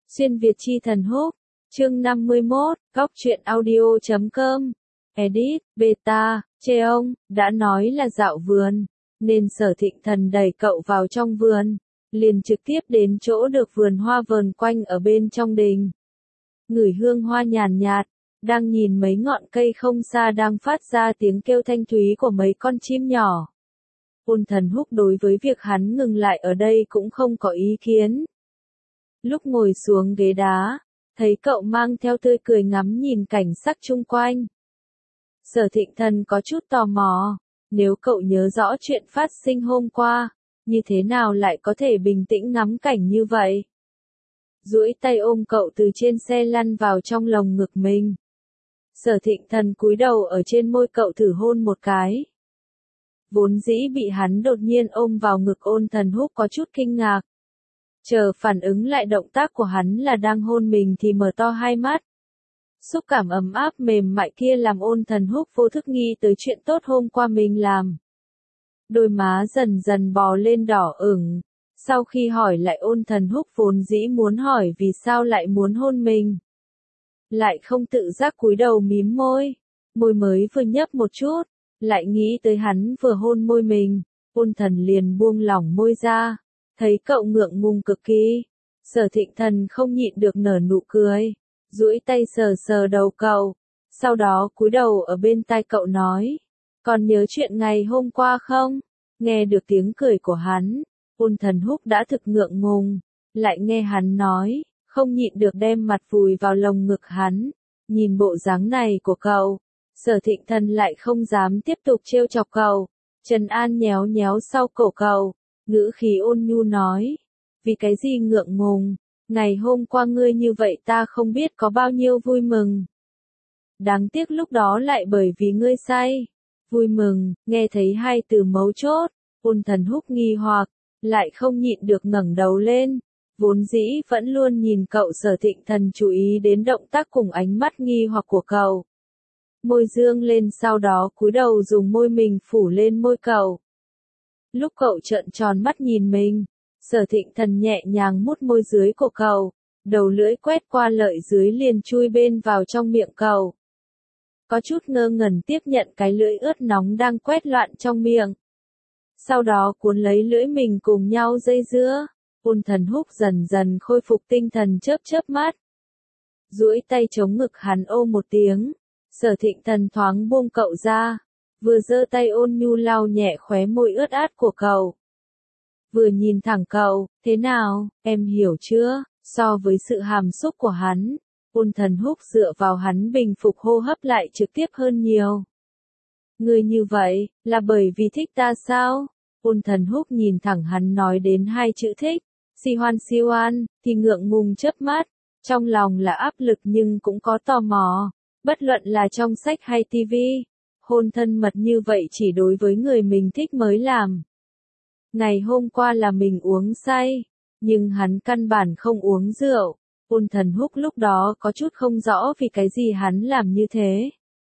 Xuyên Việt chi thần húc, chương 51, góc truyện audio.com, edit, beta, Cheong, đã nói là dạo vườn, nên Sở Thịnh Thần đẩy cậu vào trong vườn, liền trực tiếp đến chỗ được vườn hoa vờn quanh ở bên trong đình. Ngửi hương hoa nhàn nhạt, đang nhìn mấy ngọn cây không xa đang phát ra tiếng kêu thanh thúy của mấy con chim nhỏ. Ôn Thần Húc đối với việc hắn ngừng lại ở đây cũng không có ý kiến. Lúc ngồi xuống ghế đá, thấy cậu mang theo tươi cười ngắm nhìn cảnh sắc chung quanh. Sở Thịnh Thần có chút tò mò, nếu cậu nhớ rõ chuyện phát sinh hôm qua, như thế nào lại có thể bình tĩnh ngắm cảnh như vậy? Duỗi tay ôm cậu từ trên xe lăn vào trong lồng ngực mình. Sở Thịnh Thần cúi đầu ở trên môi cậu thử hôn một cái. Vốn dĩ bị hắn đột nhiên ôm vào ngực Ôn Thần Húc có chút kinh ngạc. Chờ phản ứng lại động tác của hắn là đang hôn mình thì mở to hai mắt. Xúc cảm ấm áp mềm mại kia làm Ôn Thần Húc vô thức nghĩ tới chuyện tốt hôm qua mình làm. Đôi má dần dần bò lên đỏ ửng. Sau khi hỏi lại Ôn Thần Húc vốn dĩ muốn hỏi vì sao lại muốn hôn mình. Lại không tự giác cúi đầu mím môi. Môi mới vừa nhấp một chút, lại nghĩ tới hắn vừa hôn môi mình. Ôn Thần liền buông lỏng môi ra. Thấy cậu ngượng ngùng cực kỳ, Sở Thịnh Thần không nhịn được nở nụ cười, duỗi tay sờ sờ đầu cậu, sau đó cúi đầu ở bên tai cậu nói, còn nhớ chuyện ngày hôm qua không? Nghe được tiếng cười của hắn, Ôn Thần Húc đã thực ngượng ngùng, lại nghe hắn nói, không nhịn được đem mặt vùi vào lồng ngực hắn, nhìn bộ dáng này của cậu, Sở Thịnh Thần lại không dám tiếp tục trêu chọc cậu, trấn an nhéo nhéo sau cổ cậu. Ngữ khí ôn nhu nói, vì cái gì ngượng ngùng, ngày hôm qua ngươi như vậy ta không biết có bao nhiêu vui mừng. Đáng tiếc lúc đó lại bởi vì ngươi say. Vui mừng, nghe thấy hai từ mấu chốt, Ôn Thần Húc nghi hoặc, lại không nhịn được ngẩng đầu lên, vốn dĩ vẫn luôn nhìn cậu. Sở Thịnh Thần chú ý đến động tác cùng ánh mắt nghi hoặc của cậu. Môi dương lên sau đó cúi đầu dùng môi mình phủ lên môi cậu. Lúc cậu trợn tròn mắt nhìn mình, Sở Thịnh Thần nhẹ nhàng mút môi dưới của cậu, đầu lưỡi quét qua lợi dưới liền chui bên vào trong miệng cậu. Có chút ngơ ngẩn tiếp nhận cái lưỡi ướt nóng đang quét loạn trong miệng. Sau đó cuốn lấy lưỡi mình cùng nhau dây dưa, Ôn Thần Húc dần dần khôi phục tinh thần chớp chớp mắt. Duỗi tay chống ngực hắn ôm một tiếng, Sở Thịnh Thần thoáng buông cậu ra. Vừa giơ tay ôn nhu lau nhẹ khóe môi ướt át của cậu. Vừa nhìn thẳng cậu, thế nào, em hiểu chưa? So với sự hàm xúc của hắn, Ôn Thần Húc dựa vào hắn bình phục hô hấp lại trực tiếp hơn nhiều. Ngươi như vậy, là bởi vì thích ta sao? Ôn Thần Húc nhìn thẳng hắn nói đến hai chữ thích, si hoan, thì ngượng ngùng chớp mắt, trong lòng là áp lực nhưng cũng có tò mò, bất luận là trong sách hay tivi. Hôn thân mật như vậy chỉ đối với người mình thích mới làm. Ngày hôm qua là mình uống say, nhưng hắn căn bản không uống rượu. Ôn Thần Húc lúc đó có chút không rõ vì cái gì hắn làm như thế.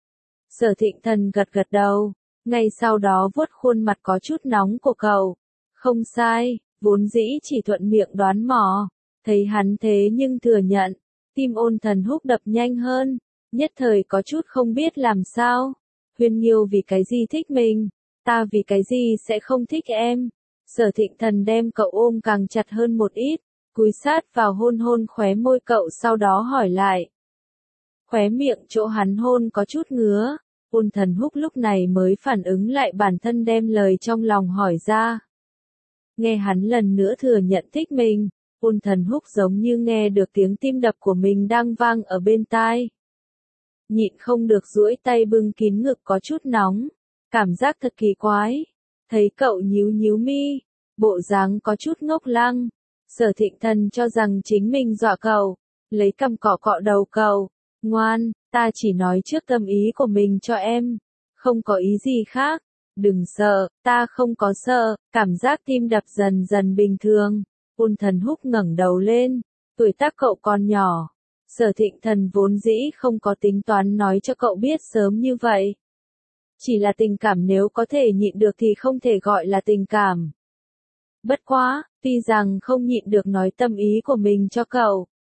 Sở Thịnh Thần gật gật đầu, ngay sau đó vuốt khuôn mặt có chút nóng của cậu. Không sai, vốn dĩ chỉ thuận miệng đoán mò, thấy hắn thế nhưng thừa nhận, tim Ôn Thần Húc đập nhanh hơn, nhất thời có chút không biết làm sao. Huyên Nghiêu vì cái gì thích mình, ta vì cái gì sẽ không thích em. Sở Thịnh Thần đem cậu ôm càng chặt hơn một ít, cúi sát vào hôn hôn khóe môi cậu sau đó hỏi lại. Khóe miệng chỗ hắn hôn có chút ngứa, Ôn Thần Húc lúc này mới phản ứng lại bản thân đem lời trong lòng hỏi ra. Nghe hắn lần nữa thừa nhận thích mình, Ôn Thần Húc giống như nghe được tiếng tim đập của mình đang vang ở bên tai. Nhịn không được duỗi tay bưng kín ngực có chút nóng, cảm giác thật kỳ quái. Thấy cậu nhíu nhíu mi, bộ dáng có chút ngốc lăng. Sở Thịnh Thần cho rằng chính mình dọa cậu, lấy cằm cọ cọ đầu cậu. Ngoan, ta chỉ nói trước tâm ý của mình cho em, không có ý gì khác. Đừng sợ, ta không có sợ. Cảm giác tim đập dần dần bình thường. Ôn Thần Húc ngẩng đầu lên, tuổi tác cậu còn nhỏ. Sở Thịnh Thần vốn dĩ không có tính toán nói cho cậu biết sớm như vậy. Chỉ là tình cảm nếu có thể nhịn được thì không thể gọi là tình cảm. Bất quá, tuy rằng không nhịn được nói tâm ý của mình cho cậu,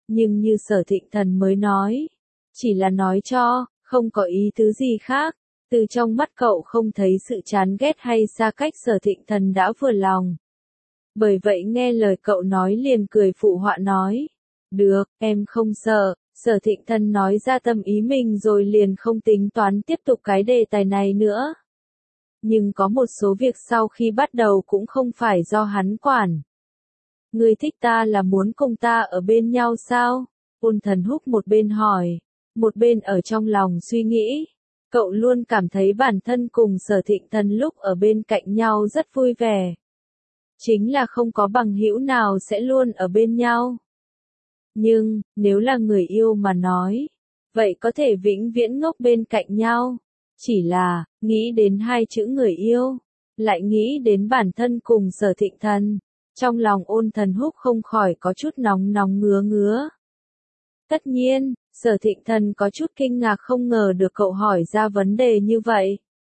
Nhưng như Sở Thịnh Thần mới nói, chỉ là nói cho, không có ý tứ gì khác. Từ trong mắt cậu không thấy sự chán ghét hay xa cách, Sở Thịnh Thần đã vừa lòng. Bởi vậy nghe lời cậu nói liền cười phụ họa nói. Được, em không sợ. Sở Thịnh Thần nói ra tâm ý mình rồi liền không tính toán tiếp tục cái đề tài này nữa. Nhưng có một số việc sau khi bắt đầu cũng không phải do hắn quản. Ngươi thích ta là muốn cùng ta ở bên nhau sao? Ôn Thần Húc một bên hỏi, một bên ở trong lòng suy nghĩ. Cậu luôn cảm thấy bản thân cùng Sở Thịnh Thần lúc ở bên cạnh nhau rất vui vẻ. Chính là không có bằng hữu nào sẽ luôn ở bên nhau. Nhưng, nếu là người yêu mà nói, vậy có thể vĩnh viễn ngốc bên cạnh nhau. Chỉ là, nghĩ đến hai chữ người yêu, lại nghĩ đến bản thân cùng Sở Thịnh Thần. Trong lòng Ôn Thần Húc không khỏi có chút nóng nóng ngứa ngứa. Tất nhiên, Sở Thịnh Thần có chút kinh ngạc không ngờ được cậu hỏi ra vấn đề như vậy.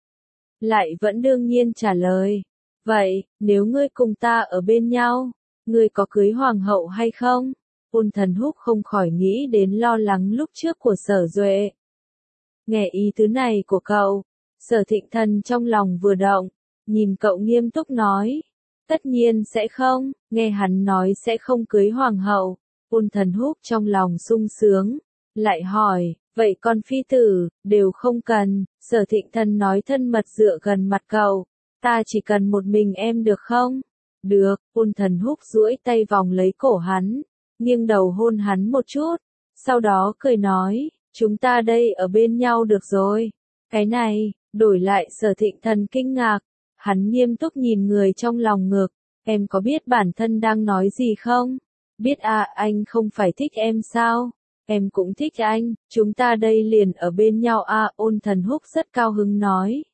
Lại vẫn đương nhiên trả lời. Vậy, nếu ngươi cùng ta ở bên nhau, ngươi có cưới hoàng hậu hay không? Ôn Thần Húc không khỏi nghĩ đến lo lắng lúc trước của Sở Duệ. Nghe ý tứ này của cậu, Sở Thịnh Thần trong lòng vừa động, nhìn cậu nghiêm túc nói. Tất nhiên sẽ không, nghe hắn nói sẽ không cưới hoàng hậu. Ôn Thần Húc trong lòng sung sướng, lại hỏi, vậy con phi tử, đều không cần. Sở Thịnh Thần nói thân mật dựa gần mặt cậu, ta chỉ cần một mình em được không? Được. Ôn Thần Húc duỗi tay vòng lấy cổ hắn, nghiêng đầu hôn hắn một chút, sau đó cười nói, chúng ta đây ở bên nhau được rồi. Cái này, đổi lại Sở Thịnh Thần kinh ngạc, hắn nghiêm túc nhìn người trong lòng ngực, em có biết bản thân đang nói gì không? Biết à, anh không phải thích em sao? Em cũng thích anh, chúng ta đây liền ở bên nhau à. Ôn Thần Húc rất cao hứng nói.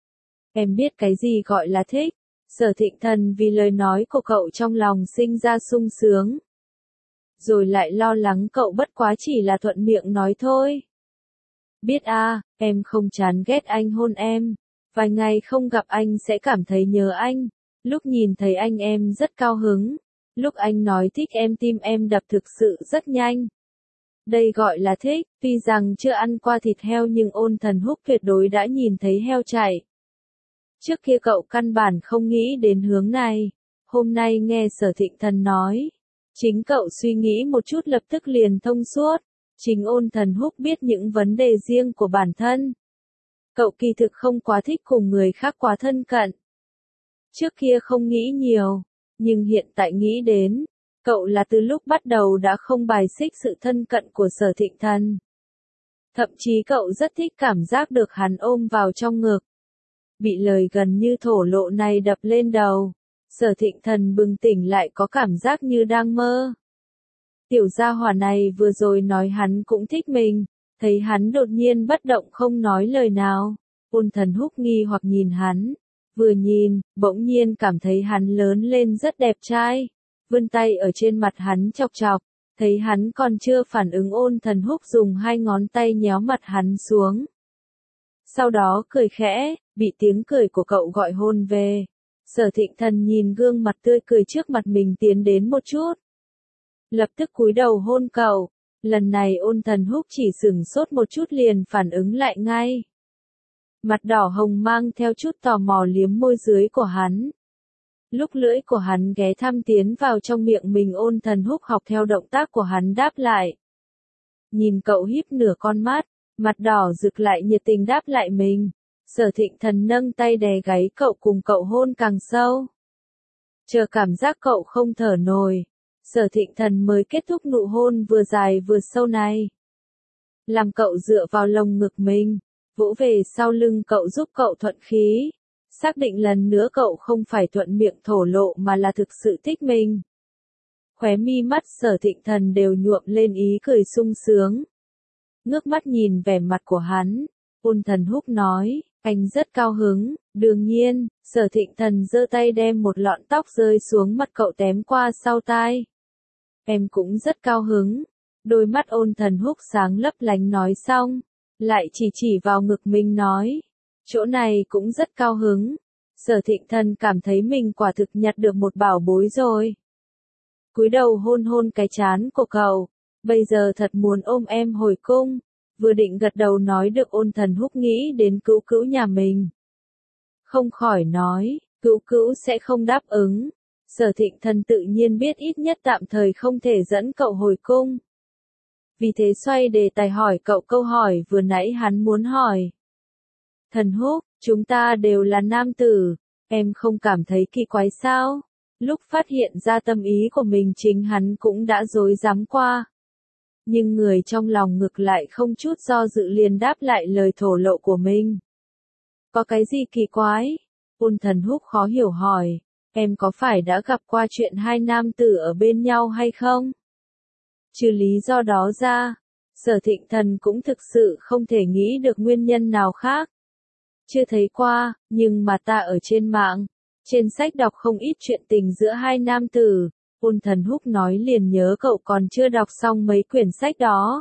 Em biết cái gì gọi là thích? Sở Thịnh Thần vì lời nói của cậu trong lòng sinh ra sung sướng. Rồi lại lo lắng cậu bất quá chỉ là thuận miệng nói thôi. Biết à, em không chán ghét anh hôn em. Vài ngày không gặp anh sẽ cảm thấy nhớ anh. Lúc nhìn thấy anh em rất cao hứng. Lúc anh nói thích em tim em đập thực sự rất nhanh. Đây gọi là thích, tuy rằng chưa ăn qua thịt heo nhưng Ôn Thần Húc tuyệt đối đã nhìn thấy heo chạy. Trước kia cậu căn bản không nghĩ đến hướng này. Hôm nay nghe Sở Thịnh Thần nói. Chính cậu suy nghĩ một chút lập tức liền thông suốt. Chính Ôn Thần Húc biết những vấn đề riêng của bản thân. Cậu kỳ thực không quá thích cùng người khác quá thân cận. Trước kia không nghĩ nhiều, nhưng hiện tại nghĩ đến, cậu là từ lúc bắt đầu đã không bài xích sự thân cận của Sở Thịnh Thần. Thậm chí cậu rất thích cảm giác được hắn ôm vào trong ngực. Bị lời gần như thổ lộ này đập lên đầu, Sở Thịnh Thần bừng tỉnh lại có cảm giác như đang mơ. Tiểu gia hỏa này vừa rồi nói hắn cũng thích mình, thấy hắn đột nhiên bất động không nói lời nào. Ôn Thần Húc nghi hoặc nhìn hắn, vừa nhìn, bỗng nhiên cảm thấy hắn lớn lên rất đẹp trai. Vươn tay ở trên mặt hắn chọc chọc, thấy hắn còn chưa phản ứng Ôn Thần Húc dùng hai ngón tay nhéo mặt hắn xuống. Sau đó cười khẽ, bị tiếng cười của cậu gọi hôn về. Sở Thịnh Thần nhìn gương mặt tươi cười trước mặt mình tiến đến một chút. Lập tức cúi đầu hôn cậu, lần này Ôn Thần Húc chỉ sửng sốt một chút liền phản ứng lại ngay. Mặt đỏ hồng mang theo chút tò mò liếm môi dưới của hắn. Lúc lưỡi của hắn ghé thăm tiến vào trong miệng mình Ôn Thần Húc học theo động tác của hắn đáp lại. Nhìn cậu híp nửa con mắt, mặt đỏ rực lại nhiệt tình đáp lại mình. Sở Thịnh Thần nâng tay đè gáy cậu cùng cậu hôn càng sâu. Chờ cảm giác cậu không thở nổi, Sở Thịnh Thần mới kết thúc nụ hôn vừa dài vừa sâu này. Làm cậu dựa vào lồng ngực mình, vỗ về sau lưng cậu giúp cậu thuận khí. Xác định lần nữa cậu không phải thuận miệng thổ lộ mà là thực sự thích mình. Khóe mi mắt Sở Thịnh Thần đều nhuộm lên ý cười sung sướng. Ngước mắt nhìn vẻ mặt của hắn, Ôn Thần Húc nói, anh rất cao hứng. Đương nhiên, Sở Thịnh Thần giơ tay đem một lọn tóc rơi xuống mặt cậu tém qua sau tai. Em cũng rất cao hứng. Đôi mắt Ôn Thần Húc sáng lấp lánh nói xong, lại chỉ vào ngực mình nói, chỗ này cũng rất cao hứng. Sở Thịnh Thần cảm thấy mình quả thực nhặt được một bảo bối rồi. Cúi đầu hôn hôn cái trán của cậu, Bây giờ thật muốn ôm em hồi cung. Vừa định gật đầu nói được Ôn Thần Húc nghĩ đến cữu cữu nhà mình. Không khỏi nói, cữu cữu sẽ không đáp ứng. Sở Thịnh Thần tự nhiên biết ít nhất tạm thời không thể dẫn cậu hồi cung. Vì thế xoay đề tài hỏi cậu câu hỏi vừa nãy hắn muốn hỏi. Thần Húc, chúng ta đều là nam tử, em không cảm thấy kỳ quái sao? Lúc phát hiện ra tâm ý của mình chính hắn cũng đã dối dám qua. Nhưng người trong lòng ngược lại không chút do dự liền đáp lại lời thổ lộ của mình. Có cái gì kỳ quái? Ôn Thần Húc khó hiểu hỏi, em có phải đã gặp qua chuyện hai nam tử ở bên nhau hay không? Trừ lý do đó ra, Sở Thịnh Thần cũng thực sự không thể nghĩ được nguyên nhân nào khác. Chưa thấy qua, nhưng mà ta ở trên mạng, trên sách đọc không ít chuyện tình giữa hai nam tử. Ôn Thần Húc nói liền nhớ cậu còn chưa đọc xong mấy quyển sách đó.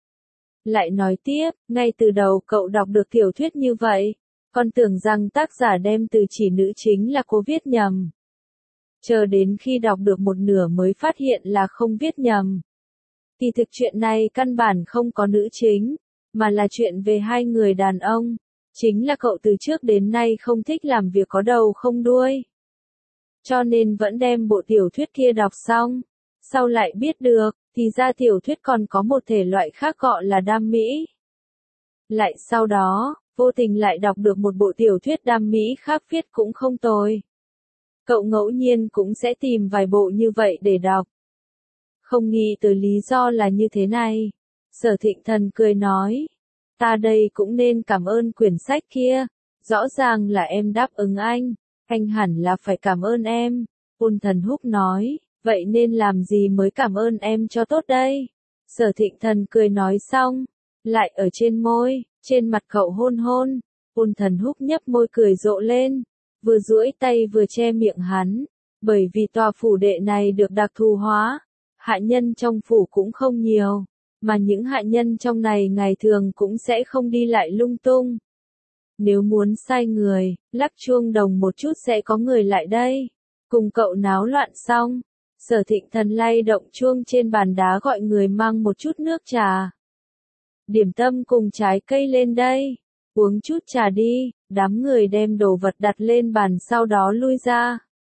Lại nói tiếp, ngay từ đầu cậu đọc được tiểu thuyết như vậy, còn tưởng rằng tác giả đem từ chỉ nữ chính là cô viết nhầm. Chờ đến khi đọc được một nửa mới phát hiện là không viết nhầm. Kỳ thực chuyện này căn bản không có nữ chính, mà là chuyện về hai người đàn ông. Chính là cậu từ trước đến nay không thích làm việc có đầu không đuôi. Cho nên vẫn đem bộ tiểu thuyết kia đọc xong. Sau lại biết được, thì ra tiểu thuyết còn có một thể loại khác gọi là đam mỹ. Lại sau đó, vô tình lại đọc được một bộ tiểu thuyết đam mỹ khác viết cũng không tồi. Cậu ngẫu nhiên cũng sẽ tìm vài bộ như vậy để đọc. Không nghĩ tới lý do là như thế này. Sở Thịnh Thần cười nói. Ta đây cũng nên cảm ơn quyển sách kia. Rõ ràng là em đáp ứng anh hẳn là phải cảm ơn em. Ôn Thần Húc nói, vậy nên làm gì mới cảm ơn em cho tốt đây? Sở Thịnh Thần cười nói xong, lại ở trên môi, trên mặt cậu hôn hôn. Ôn Thần Húc nhấp môi cười rộ lên, vừa duỗi tay vừa che miệng hắn, bởi vì tòa phủ đệ này được đặc thù hóa, hạ nhân trong phủ cũng không nhiều, mà những hạ nhân trong này ngày thường cũng sẽ không đi lại lung tung. Nếu muốn sai người, lắc chuông đồng một chút sẽ có người lại đây. Cùng cậu náo loạn xong, Sở Thịnh Thần lay động chuông trên bàn đá gọi người mang một chút nước trà. Điểm tâm cùng trái cây lên đây, uống chút trà đi, đám người đem đồ vật đặt lên bàn sau đó lui ra.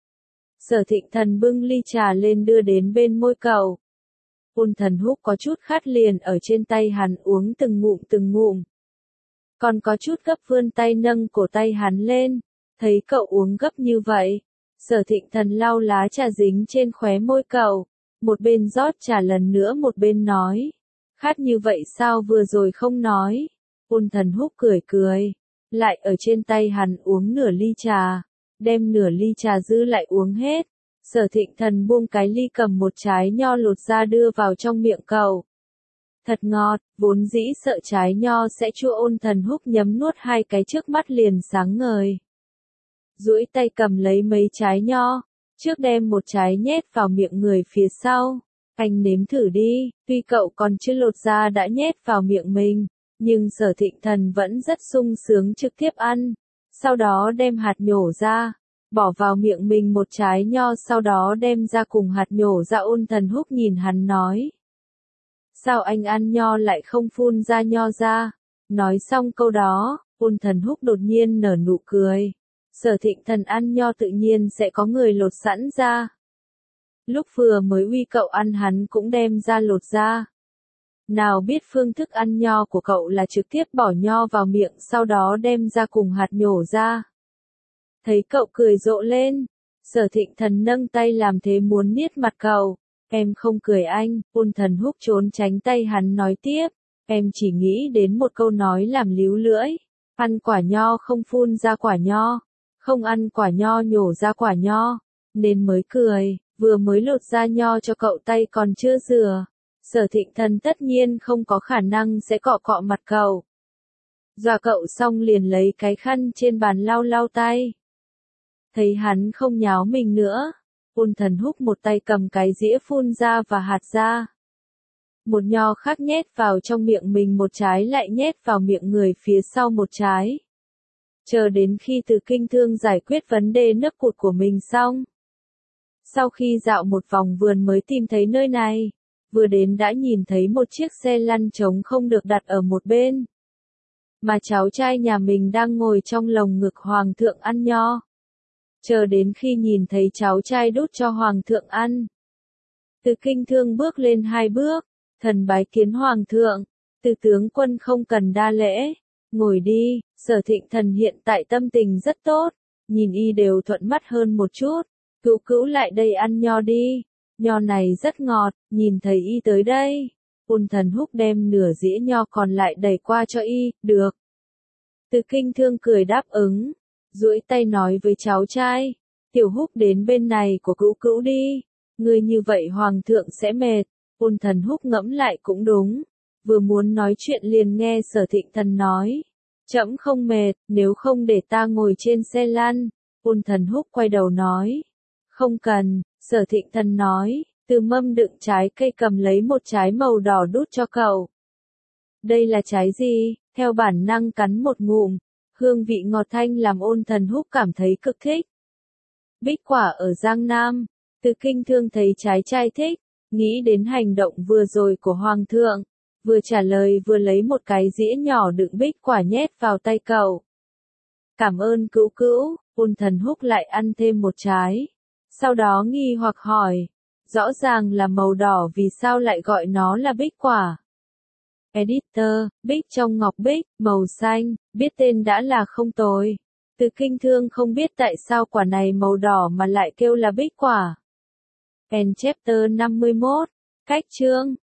Sở Thịnh Thần bưng ly trà lên đưa đến bên môi cậu. Ôn Thần Húc có chút khát liền ở trên tay hắn uống từng ngụm. Còn có chút gấp vươn tay nâng cổ tay hắn lên, thấy cậu uống gấp như vậy. Sở Thịnh Thần lau lá trà dính trên khóe môi cậu, một bên rót trà lần nữa một bên nói. Khát như vậy sao vừa rồi không nói? Ôn Thần Húc cười, lại ở trên tay hắn uống nửa ly trà, đem nửa ly trà dư lại uống hết. Sở Thịnh Thần buông cái ly cầm một trái nho lột ra đưa vào trong miệng cậu. Thật ngọt, vốn dĩ sợ trái nho sẽ chua. Ôn Thần Húc nhấm nuốt hai cái trước mắt liền sáng ngời. Duỗi tay cầm lấy mấy trái nho, trước đem một trái nhét vào miệng người phía sau. Anh nếm thử đi, tuy cậu còn chưa lột ra đã nhét vào miệng mình, nhưng Sở Thịnh Thần vẫn rất sung sướng trực tiếp ăn. Sau đó đem hạt nhổ ra, bỏ vào miệng mình một trái nho sau đó đem ra cùng hạt nhổ ra. Ôn Thần Húc nhìn hắn nói. Sao anh ăn nho lại không phun ra nho ra? Nói xong câu đó, Ôn Thần Húc đột nhiên nở nụ cười. Sở Thịnh Thần ăn nho tự nhiên sẽ có người lột sẵn ra. Lúc vừa mới uy cậu ăn hắn cũng đem ra lột ra. Nào biết phương thức ăn nho của cậu là trực tiếp bỏ nho vào miệng sau đó đem ra cùng hạt nhổ ra. Thấy cậu cười rộ lên, Sở Thịnh Thần nâng tay làm thế muốn niết mặt cậu. Em không cười anh. Ôn Thần Húc trốn tránh tay hắn nói tiếp. Em chỉ nghĩ đến một câu nói làm líu lưỡi. Ăn quả nho không phun ra quả nho. Không ăn quả nho nhổ ra quả nho. Nên mới cười, vừa mới lột ra nho cho cậu tay còn chưa rửa. Sở Thịnh Thần tất nhiên không có khả năng sẽ cọ cọ mặt cậu. Dọa cậu xong liền lấy cái khăn trên bàn lau lau tay. Thấy hắn không nháo mình nữa. Ôn Thần Húc một tay cầm cái dĩa phun ra và hạt ra. Một nho khác nhét vào trong miệng mình một trái lại nhét vào miệng người phía sau một trái. Chờ đến khi Từ Kinh Thương giải quyết vấn đề nước cụt của mình xong. Sau khi dạo một vòng vườn mới tìm thấy nơi này, vừa đến đã nhìn thấy một chiếc xe lăn trống không được đặt ở một bên. Mà cháu trai nhà mình đang ngồi trong lồng ngực hoàng thượng ăn nho. Chờ đến khi nhìn thấy cháu trai đút cho hoàng thượng ăn. Từ Kinh Thương bước lên 2 bước, thần bái kiến hoàng thượng, Từ tướng quân không cần đa lễ, ngồi đi. Sở Thịnh Thần hiện tại tâm tình rất tốt, nhìn y đều thuận mắt hơn một chút. Cữu cữu lại đây ăn nho đi, nho này rất ngọt. Nhìn thấy y tới đây, Ôn Thần Húc đem nửa dĩa nho còn lại đẩy qua cho y. Được. Từ Kinh Thương cười đáp ứng, duỗi tay nói với cháu trai, Tiểu Húc đến bên này của cữu cữu đi, ngươi như vậy hoàng thượng sẽ mệt. Ôn Thần Húc ngẫm lại cũng đúng, vừa muốn nói chuyện liền nghe Sở Thịnh Thần nói, trẫm không mệt, nếu không để ta ngồi trên xe lăn. Ôn Thần Húc quay đầu nói, không cần. Sở Thịnh Thần nói, từ mâm đựng trái cây cầm lấy một trái màu đỏ đút cho cậu. Đây là trái gì? Theo bản năng cắn một ngụm, hương vị ngọt thanh làm Ôn Thần Húc cảm thấy cực thích. Bích quả ở Giang Nam. Từ Kinh Thương thấy trái trai thích, nghĩ đến hành động vừa rồi của hoàng thượng, vừa trả lời vừa lấy một cái dĩa nhỏ đựng bích quả nhét vào tay cậu. Cảm ơn cữu cữu. Ôn Thần Húc lại ăn thêm một trái. Sau đó nghi hoặc hỏi, rõ ràng là màu đỏ vì sao lại gọi nó là bích quả? Editor, bích trong ngọc bích, màu xanh, biết tên đã là không tồi. Từ Kinh Thương không biết tại sao quả này màu đỏ mà lại kêu là bích quả. End chapter 51. Cách chương